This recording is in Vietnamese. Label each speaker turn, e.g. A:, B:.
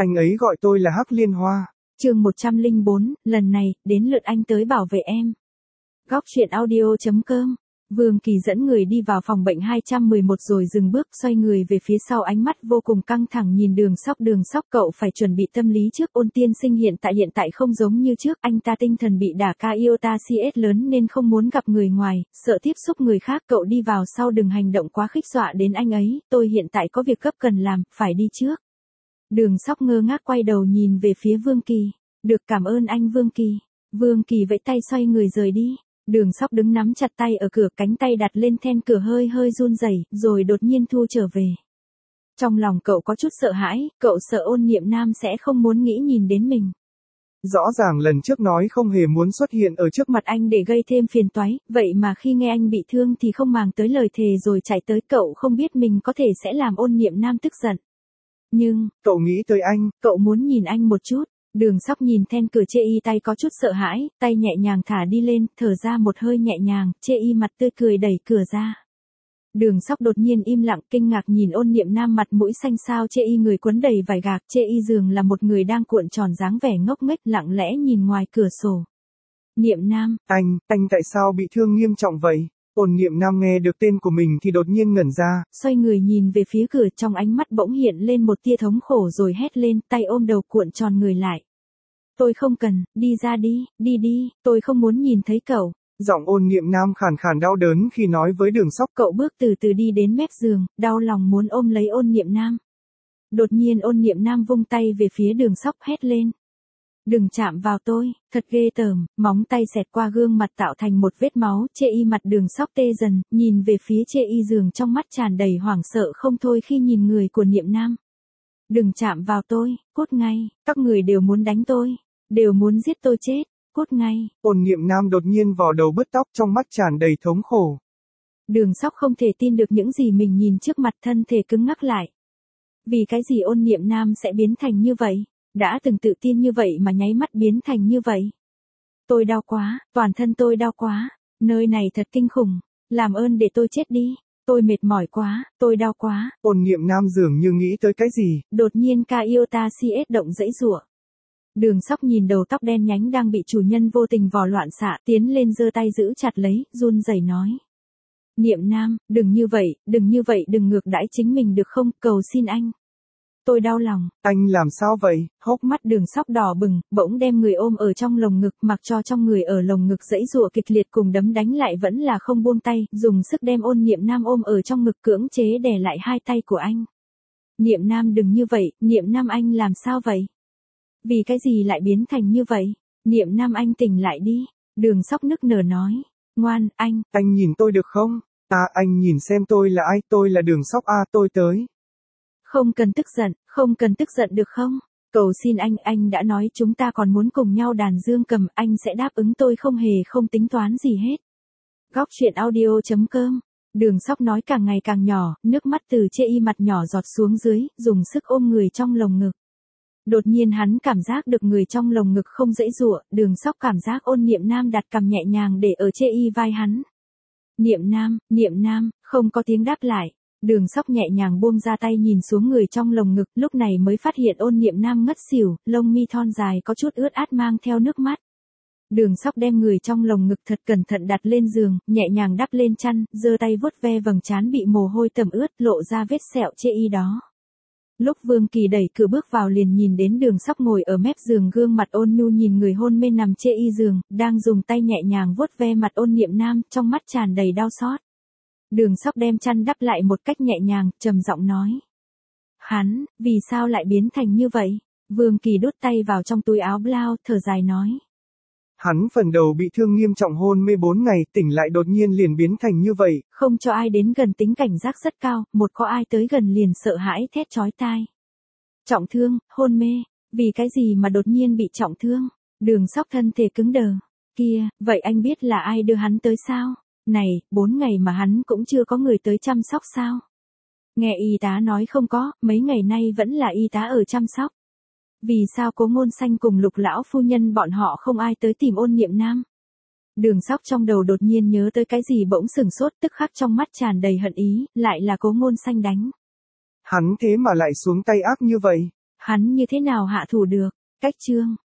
A: Anh ấy gọi tôi là Hắc Liên Hoa.
B: Chương 104, lần này, đến lượt anh tới bảo vệ em. Góc truyện audio.com. Vương Kỳ dẫn người đi vào phòng bệnh 211 rồi dừng bước, xoay người về phía sau, ánh mắt vô cùng căng thẳng nhìn Đường Sóc, cậu phải chuẩn bị tâm lý trước, Ôn tiên sinh hiện tại không giống như trước, anh ta tinh thần bị đả ca iota CS lớn nên không muốn gặp người ngoài, sợ tiếp xúc người khác, cậu đi vào sau đừng hành động quá khích dọa đến anh ấy, tôi hiện tại có việc gấp cần làm, phải đi trước. Đường Sóc ngơ ngác quay đầu nhìn về phía Vương Kỳ. Được, cảm ơn anh Vương Kỳ. Vương Kỳ vẫy tay xoay người rời đi. Đường Sóc đứng nắm chặt tay ở cửa, cánh tay đặt lên then cửa hơi run rẩy, rồi đột nhiên thu trở về. Trong lòng cậu có chút sợ hãi, cậu sợ Ôn Niệm Nam sẽ không muốn nghĩ nhìn đến mình.
A: Rõ ràng lần trước nói không hề muốn xuất hiện ở trước
B: mặt anh để gây thêm phiền toái, vậy mà khi nghe anh bị thương thì không màng tới lời thề rồi chạy tới, cậu không biết mình có thể sẽ làm Ôn Niệm Nam tức giận. Nhưng,
A: cậu nghĩ tới anh,
B: cậu muốn nhìn anh một chút. Đường Sóc nhìn then cửa chê y, tay có chút sợ hãi, tay nhẹ nhàng thả đi lên, thở ra một hơi nhẹ nhàng, chê y mặt tươi cười đẩy cửa ra. Đường Sóc đột nhiên im lặng, kinh ngạc nhìn Ôn Niệm Nam mặt mũi xanh xao, chê y người quấn đầy vải gạc, chê y giường là một người đang cuộn tròn dáng vẻ ngốc nghếch lặng lẽ nhìn ngoài cửa sổ. Niệm Nam,
A: anh tại sao bị thương nghiêm trọng vậy? Ôn Niệm Nam nghe được tên của mình thì đột nhiên ngẩn ra.
B: Xoay người nhìn về phía cửa, trong ánh mắt bỗng hiện lên một tia thống khổ rồi hét lên, tay ôm đầu cuộn tròn người lại. Tôi không cần, đi ra đi, đi, tôi không muốn nhìn thấy cậu.
A: Giọng Ôn Niệm Nam khàn khàn đau đớn khi nói với Đường Sóc.
B: Cậu bước từ từ đi đến mép giường, đau lòng muốn ôm lấy Ôn Niệm Nam. Đột nhiên Ôn Niệm Nam vung tay về phía Đường Sóc hét lên. Đừng chạm vào tôi, thật ghê tởm, móng tay xẹt qua gương mặt tạo thành một vết máu, chê y mặt Đường Sóc tê dần, nhìn về phía chê y giường trong mắt tràn đầy hoảng sợ không thôi khi nhìn người của Niệm Nam. Đừng chạm vào tôi, cút ngay, các người đều muốn đánh tôi, đều muốn giết tôi chết, cút ngay.
A: Ôn Niệm Nam đột nhiên vò đầu bứt tóc, trong mắt tràn đầy thống khổ.
B: Đường Sóc không thể tin được những gì mình nhìn trước mặt, thân thể cứng ngắc lại. Vì cái gì Ôn Niệm Nam sẽ biến thành như vậy? Đã từng tự tin như vậy mà nháy mắt biến thành như vậy. Tôi đau quá, toàn thân tôi đau quá, nơi này thật kinh khủng, làm ơn để tôi chết đi, tôi mệt mỏi quá, tôi đau quá.
A: Ôn Niệm Nam dường như nghĩ tới cái gì.
B: Đột nhiên ca iota CS động dãy giụa. Đường Sóc nhìn đầu tóc đen nhánh đang bị chủ nhân vô tình vò loạn xạ, tiến lên giơ tay giữ chặt lấy, run rẩy nói. Niệm Nam, đừng như vậy, đừng ngược đãi chính mình được không, cầu xin anh. Tôi đau lòng.
A: Anh làm sao vậy?
B: Hốc mắt Đường Sóc đỏ bừng, bỗng đem người ôm ở trong lồng ngực, mặc cho trong người ở lồng ngực giãy giụa kịch liệt cùng đấm đánh lại vẫn là không buông tay, dùng sức đem Ôn Niệm Nam ôm ở trong ngực, cưỡng chế đè lại hai tay của anh. Niệm Nam đừng như vậy, Niệm Nam anh làm sao vậy? Vì cái gì lại biến thành như vậy? Niệm Nam anh tỉnh lại đi. Đường Sóc nức nở nói. Ngoan, anh.
A: Anh nhìn tôi được không? Anh nhìn xem tôi là ai, tôi là Đường Sóc tôi tới.
B: Không cần tức giận được không? Cầu xin anh đã nói chúng ta còn muốn cùng nhau đàn dương cầm, anh sẽ đáp ứng, tôi không tính toán gì hết. Góc truyện audio.com. Đường Sóc nói càng ngày càng nhỏ, nước mắt từ chê y mặt nhỏ giọt xuống dưới, dùng sức ôm người trong lồng ngực. Đột nhiên hắn cảm giác được người trong lồng ngực không dãy giụa, Đường Sóc cảm giác Ôn Niệm Nam đặt cằm nhẹ nhàng để ở chê y vai hắn. Niệm Nam, không có tiếng đáp lại. Đường Sóc nhẹ nhàng buông ra tay nhìn xuống người trong lồng ngực, lúc này mới phát hiện Ôn Niệm Nam ngất xỉu, lông mi thon dài có chút ướt át mang theo nước mắt. Đường Sóc đem người trong lồng ngực thật cẩn thận đặt lên giường, nhẹ nhàng đắp lên chăn, giơ tay vuốt ve vầng trán bị mồ hôi tẩm ướt, lộ ra vết sẹo chê y đó. Lúc Vương Kỳ đẩy cửa bước vào liền nhìn đến Đường Sóc ngồi ở mép giường, gương mặt ôn nhu nhìn người hôn mê nằm chê y giường, đang dùng tay nhẹ nhàng vuốt ve mặt Ôn Niệm Nam, trong mắt tràn đầy đau xót. Đường Sóc đem chăn đắp lại một cách nhẹ nhàng, trầm giọng nói. Hắn, vì sao lại biến thành như vậy? Vương Kỳ đút tay vào trong túi áo blau, thở dài nói.
A: Hắn phần đầu bị thương nghiêm trọng, hôn mê 4 ngày, tỉnh lại đột nhiên liền biến thành như vậy.
B: Không cho ai đến gần, tính cảnh giác rất cao, một có ai tới gần liền sợ hãi thét chói tai. Trọng thương, hôn mê, vì cái gì mà đột nhiên bị trọng thương? Đường Sóc thân thể cứng đờ. Kia, vậy anh biết là ai đưa hắn tới sao? Này, 4 ngày mà hắn cũng chưa có người tới chăm sóc sao? Nghe y tá nói không có, mấy ngày nay vẫn là y tá ở chăm sóc. Vì sao Cố Ngôn Xanh cùng Lục lão phu nhân bọn họ không ai tới tìm Ôn Niệm Nam? Đường Sóc trong đầu đột nhiên nhớ tới cái gì bỗng sừng sốt, tức khắc trong mắt tràn đầy hận ý, lại là Cố Ngôn Xanh đánh.
A: Hắn thế mà lại xuống tay ác như vậy.
B: Hắn như thế nào hạ thủ được? Cách chương